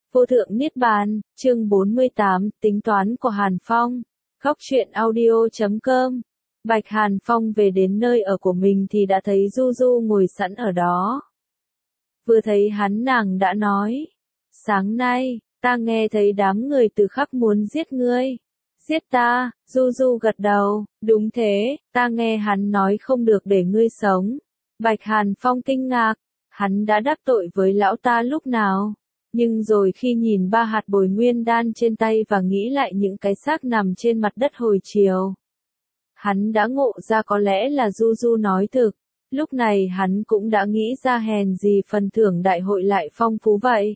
Vô thượng Niết Bàn, chương 48, tính toán của Hàn Phong. Góc truyện audio.com. Bạch Hàn Phong về đến nơi ở của mình thì đã thấy Du Du ngồi sẵn ở đó. Vừa thấy hắn nàng đã nói, sáng nay, ta nghe thấy đám người từ khắp muốn giết ngươi. Giết ta, Du Du gật đầu, đúng thế, ta nghe hắn nói không được để ngươi sống. Bạch Hàn Phong kinh ngạc, hắn đã đắc tội với lão ta lúc nào? Nhưng rồi khi nhìn 3 hạt bồi nguyên đan trên tay và nghĩ lại những cái xác nằm trên mặt đất hồi chiều, hắn đã ngộ ra có lẽ là Du Du nói thực. Lúc này hắn cũng đã nghĩ ra hèn gì phần thưởng đại hội lại phong phú vậy.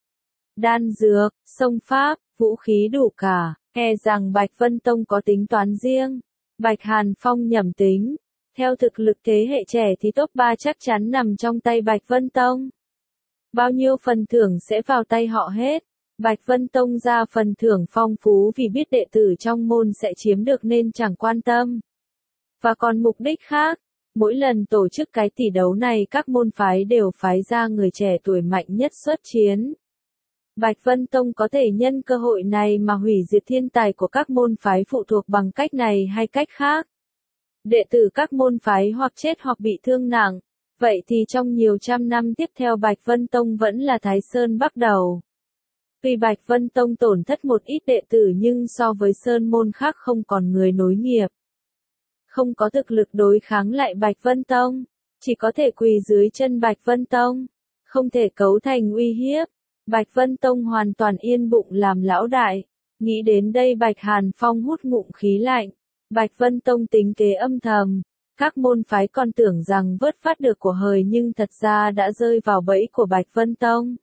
Đan dược, sông pháp, vũ khí đủ cả, e rằng Bạch Vân Tông có tính toán riêng. Bạch Hàn Phong nhẩm tính, theo thực lực thế hệ trẻ thì top 3 chắc chắn nằm trong tay Bạch Vân Tông. Bao nhiêu phần thưởng sẽ vào tay họ hết. Bạch Vân Tông ra phần thưởng phong phú vì biết đệ tử trong môn sẽ chiếm được nên chẳng quan tâm. Và còn mục đích khác, mỗi lần tổ chức cái tỷ đấu này các môn phái đều phái ra người trẻ tuổi mạnh nhất xuất chiến. Bạch Vân Tông có thể nhân cơ hội này mà hủy diệt thiên tài của các môn phái phụ thuộc bằng cách này hay cách khác. Đệ tử các môn phái hoặc chết hoặc bị thương nặng. Vậy thì trong nhiều trăm năm tiếp theo Bạch Vân Tông vẫn là Thái Sơn Bắc Đầu. Tuy Bạch Vân Tông tổn thất một ít đệ tử nhưng so với sơn môn khác không còn người nối nghiệp. Không có thực lực đối kháng lại Bạch Vân Tông, chỉ có thể quỳ dưới chân Bạch Vân Tông, không thể cấu thành uy hiếp. Bạch Vân Tông hoàn toàn yên bụng làm lão đại. Nghĩ đến đây Bạch Hàn Phong hút ngụm khí lạnh. Bạch Vân Tông tính kế âm thầm. Các môn phái còn tưởng rằng vớt phát được của hời nhưng thật ra đã rơi vào bẫy của Bạch Vân Tông.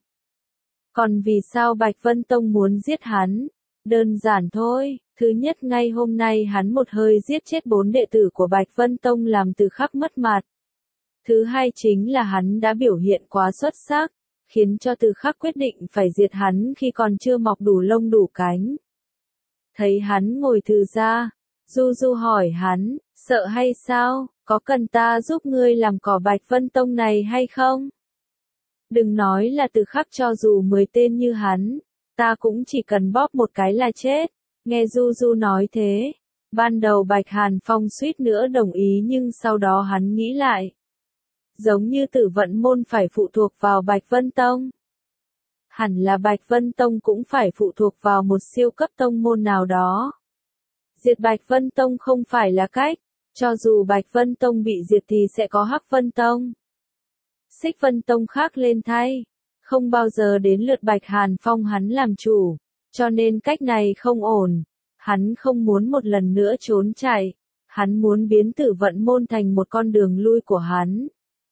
Còn vì sao Bạch Vân Tông muốn giết hắn? Đơn giản thôi, thứ nhất ngay hôm nay hắn một hơi giết chết 4 đệ tử của Bạch Vân Tông làm Từ Khắc mất mặt. Thứ hai chính là hắn đã biểu hiện quá xuất sắc, khiến cho Từ Khắc quyết định phải diệt hắn khi còn chưa mọc đủ lông đủ cánh. Thấy hắn ngồi từ ra, Du Du hỏi hắn, sợ hay sao, có cần ta giúp ngươi làm cỏ Bạch Vân Tông này hay không? Đừng nói là Từ Khắc, cho dù 10 tên như hắn, ta cũng chỉ cần bóp một cái là chết. Nghe Du Du nói thế, ban đầu Bạch Hàn Phong suýt nữa đồng ý nhưng sau đó hắn nghĩ lại. Giống như Tử Vận môn phải phụ thuộc vào Bạch Vân Tông. Hẳn là Bạch Vân Tông cũng phải phụ thuộc vào một siêu cấp tông môn nào đó. Diệt Bạch Vân Tông không phải là cách, cho dù Bạch Vân Tông bị diệt thì sẽ có Hắc Vân Tông, Xích Vân Tông khác lên thay, không bao giờ đến lượt Bạch Hàn Phong hắn làm chủ, cho nên cách này không ổn, hắn không muốn một lần nữa trốn chạy, hắn muốn biến Tử Vận môn thành một con đường lui của hắn.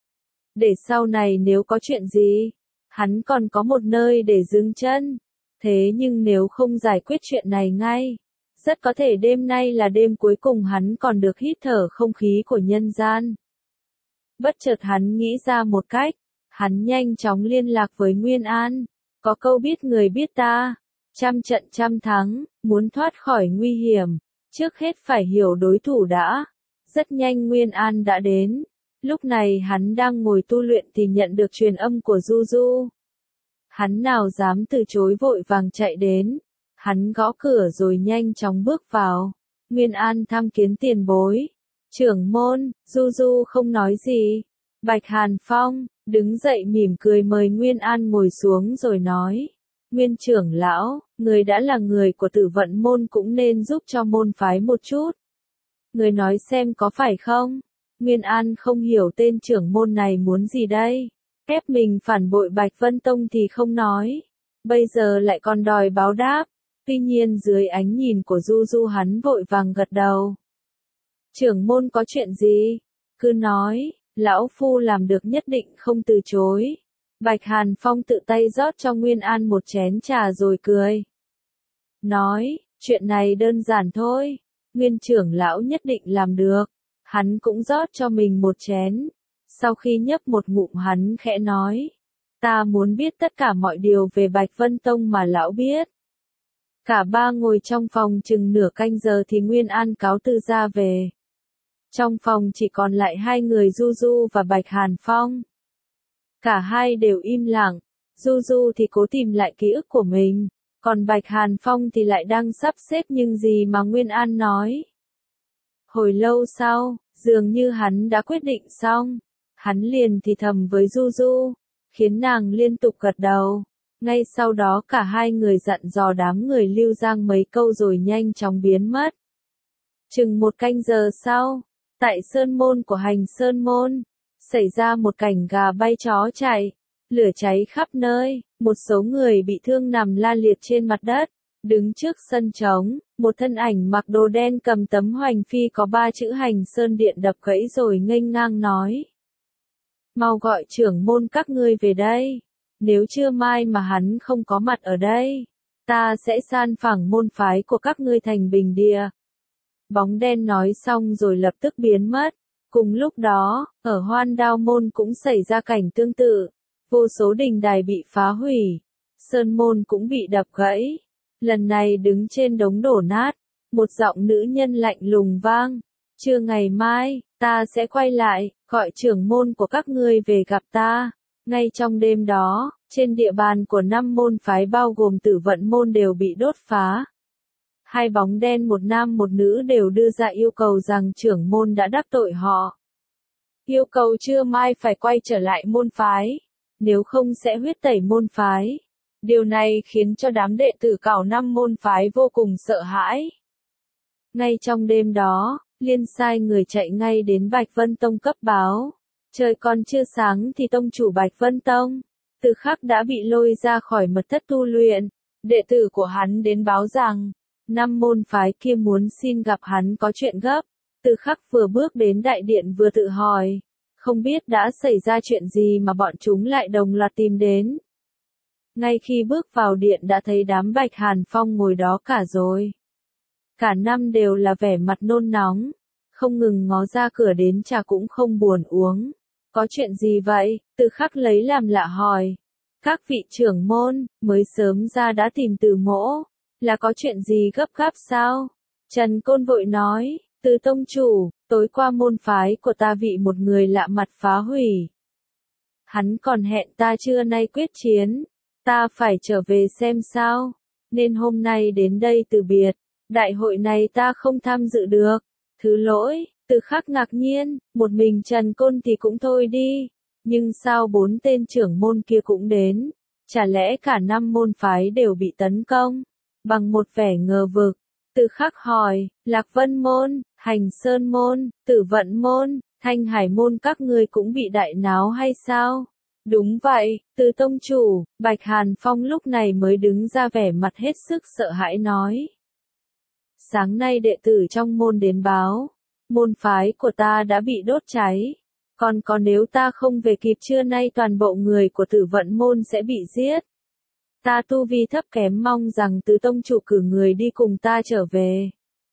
Để sau này nếu có chuyện gì, hắn còn có một nơi để dừng chân, thế nhưng nếu không giải quyết chuyện này ngay, rất có thể đêm nay là đêm cuối cùng hắn còn được hít thở không khí của nhân gian. Bất chợt hắn nghĩ ra một cách, hắn nhanh chóng liên lạc với Nguyên An, có câu biết người biết ta, trăm trận trăm thắng, muốn thoát khỏi nguy hiểm, trước hết phải hiểu đối thủ đã. Rất nhanh Nguyên An đã đến, lúc này hắn đang ngồi tu luyện thì nhận được truyền âm của Du Du. Hắn nào dám từ chối vội vàng chạy đến. Hắn gõ cửa rồi nhanh chóng bước vào. Nguyên An tham kiến tiền bối. Trưởng môn, Du Du không nói gì. Bạch Hàn Phong, đứng dậy mỉm cười mời Nguyên An ngồi xuống rồi nói. Nguyên trưởng lão, người đã là người của Tử Vận môn cũng nên giúp cho môn phái một chút. Người nói xem có phải không? Nguyên An không hiểu tên trưởng môn này muốn gì đây. Ép mình phản bội Bạch Vân Tông thì không nói. Bây giờ lại còn đòi báo đáp. Tuy nhiên dưới ánh nhìn của Du Du hắn vội vàng gật đầu. Trưởng môn có chuyện gì? Cứ nói, lão phu làm được nhất định không từ chối. Bạch Hàn Phong tự tay rót cho Nguyên An một chén trà rồi cười. Nói, chuyện này đơn giản thôi. Nguyên trưởng lão nhất định làm được. Hắn cũng rót cho mình một chén. Sau khi nhấp một ngụm hắn khẽ nói. Ta muốn biết tất cả mọi điều về Bạch Vân Tông mà lão biết. Cả ba ngồi trong phòng chừng nửa canh giờ thì Nguyên An cáo từ ra về. Trong phòng chỉ còn lại 2 người Du Du và Bạch Hàn Phong. Cả hai đều im lặng, Du Du thì cố tìm lại ký ức của mình, còn Bạch Hàn Phong thì lại đang sắp xếp những gì mà Nguyên An nói. Hồi lâu sau, dường như hắn đã quyết định xong, hắn liền thì thầm với Du Du, khiến nàng liên tục gật đầu. Ngay sau đó cả hai người dặn dò đám người Lưu Giang mấy câu rồi nhanh chóng biến mất. Chừng một canh giờ sau, tại sơn môn của Hành Sơn Môn, xảy ra một cảnh gà bay chó chạy, lửa cháy khắp nơi, một số người bị thương nằm la liệt trên mặt đất. Đứng trước sân trống, một thân ảnh mặc đồ đen cầm tấm hoành phi có 3 chữ Hành Sơn Điện đập gãy rồi nghênh ngang nói. Mau gọi trưởng môn các ngươi về đây, nếu trưa mai mà hắn không có mặt ở đây, ta sẽ san phẳng môn phái của các ngươi thành bình địa. Bóng đen nói xong rồi lập tức biến mất. Cùng lúc đó, ở Hoan Đao Môn cũng xảy ra cảnh tương tự, vô số đình đài bị phá hủy, sơn môn cũng bị đập gãy. Lần này đứng trên đống đổ nát, một giọng nữ nhân lạnh lùng vang, trưa ngày mai, ta sẽ quay lại, gọi trưởng môn của các ngươi về gặp ta. Ngay trong đêm đó, trên địa bàn của 5 môn phái bao gồm Tử Vận Môn đều bị đốt phá. Hai bóng đen một nam một nữ đều đưa ra yêu cầu rằng trưởng môn đã đắc tội họ. Yêu cầu trưa mai phải quay trở lại môn phái, nếu không sẽ huyết tẩy môn phái. Điều này khiến cho đám đệ tử cảo 5 môn phái vô cùng sợ hãi. Ngay trong đêm đó, Liên sai người chạy ngay đến Bạch Vân Tông cấp báo. Trời còn chưa sáng thì tông chủ Bạch Vân Tông, Từ Khắc đã bị lôi ra khỏi mật thất tu luyện. Đệ tử của hắn đến báo rằng, 5 môn phái kia muốn xin gặp hắn có chuyện gấp. Từ Khắc vừa bước đến đại điện vừa tự hỏi, không biết đã xảy ra chuyện gì mà bọn chúng lại đồng loạt tìm đến. Ngay khi bước vào điện đã thấy đám Bạch Hàn Phong ngồi đó cả rồi. Cả năm đều là vẻ mặt nôn nóng, không ngừng ngó ra cửa đến trà cũng không buồn uống. Có chuyện gì vậy? Từ Khắc lấy làm lạ hỏi. Các vị trưởng môn, mới sớm ra đã tìm Từ mỗ, là có chuyện gì gấp gáp sao? Trần Côn vội nói, Từ tông chủ, tối qua môn phái của ta bị một người lạ mặt phá hủy. Hắn còn hẹn ta trưa nay quyết chiến, ta phải trở về xem sao, nên hôm nay đến đây từ biệt, đại hội này ta không tham dự được. Thứ lỗi, Từ Khắc ngạc nhiên, một mình Trần Côn thì cũng thôi đi, nhưng sao 4 tên trưởng môn kia cũng đến, chả lẽ cả 5 môn phái đều bị tấn công? Bằng một vẻ ngờ vực, Từ Khắc hỏi, Lạc Vân Môn, Hành Sơn Môn, Tử Vận Môn, Thanh Hải Môn các ngươi cũng bị đại náo hay sao? Đúng vậy, Từ tông chủ. Bạch Hàn Phong lúc này mới đứng ra vẻ mặt hết sức sợ hãi nói. Sáng nay đệ tử trong môn đến báo, môn phái của ta đã bị đốt cháy. Còn nếu ta không về kịp trưa nay toàn bộ người của Tử Vận Môn sẽ bị giết. Ta tu vi thấp kém mong rằng Từ tông chủ cử người đi cùng ta trở về.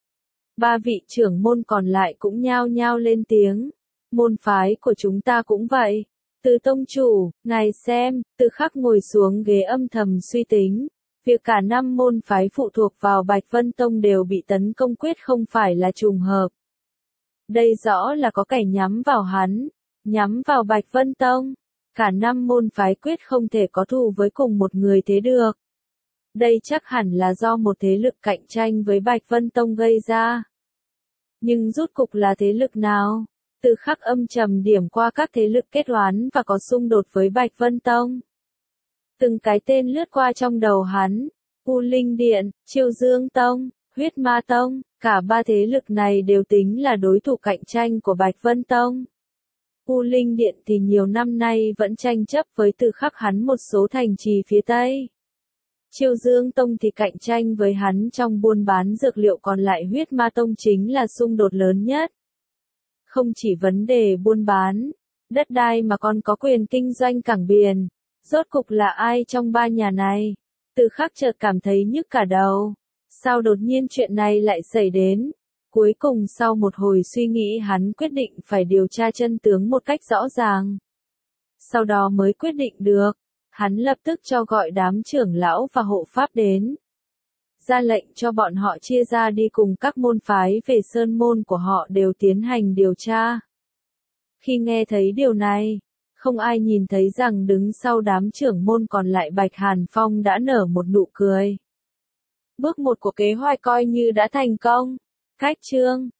3 vị trưởng môn còn lại cũng nhao nhao lên tiếng. Môn phái của chúng ta cũng vậy. Từ tông chủ, ngài xem, Từ Khắc ngồi xuống ghế âm thầm suy tính. Việc cả 5 môn phái phụ thuộc vào Bạch Vân Tông đều bị tấn công quyết không phải là trùng hợp. Đây rõ là có kẻ nhắm vào hắn, nhắm vào Bạch Vân Tông. Cả 5 môn phái quyết không thể có thù với cùng một người thế được. Đây chắc hẳn là do một thế lực cạnh tranh với Bạch Vân Tông gây ra. Nhưng rốt cục là thế lực nào? Từ Khắc âm trầm điểm qua các thế lực kết oán và có xung đột với Bạch Vân Tông. Từng cái tên lướt qua trong đầu hắn, U Linh Điện, Chiêu Dương Tông, Huyết Ma Tông, cả 3 thế lực này đều tính là đối thủ cạnh tranh của Bạch Vân Tông. U Linh Điện thì nhiều năm nay vẫn tranh chấp với Từ Khắc hắn một số thành trì phía Tây. Chiêu Dương Tông thì cạnh tranh với hắn trong buôn bán dược liệu, còn lại Huyết Ma Tông chính là xung đột lớn nhất. Không chỉ vấn đề buôn bán, đất đai mà còn có quyền kinh doanh cảng biển. Rốt cục là ai trong 3 nhà này? Từ Khắc chợt cảm thấy nhức cả đầu. Sao đột nhiên chuyện này lại xảy đến? Cuối cùng sau một hồi suy nghĩ hắn quyết định phải điều tra chân tướng một cách rõ ràng. Sau đó mới quyết định được. Hắn lập tức cho gọi đám trưởng lão và hộ pháp đến. Ra lệnh cho bọn họ chia ra đi cùng các môn phái về sơn môn của họ đều tiến hành điều tra. Khi nghe thấy điều này, Không ai nhìn thấy rằng đứng sau đám trưởng môn còn lại Bạch Hàn Phong đã nở một nụ cười. Bước 1 của kế hoạch coi như đã thành công. Khách trương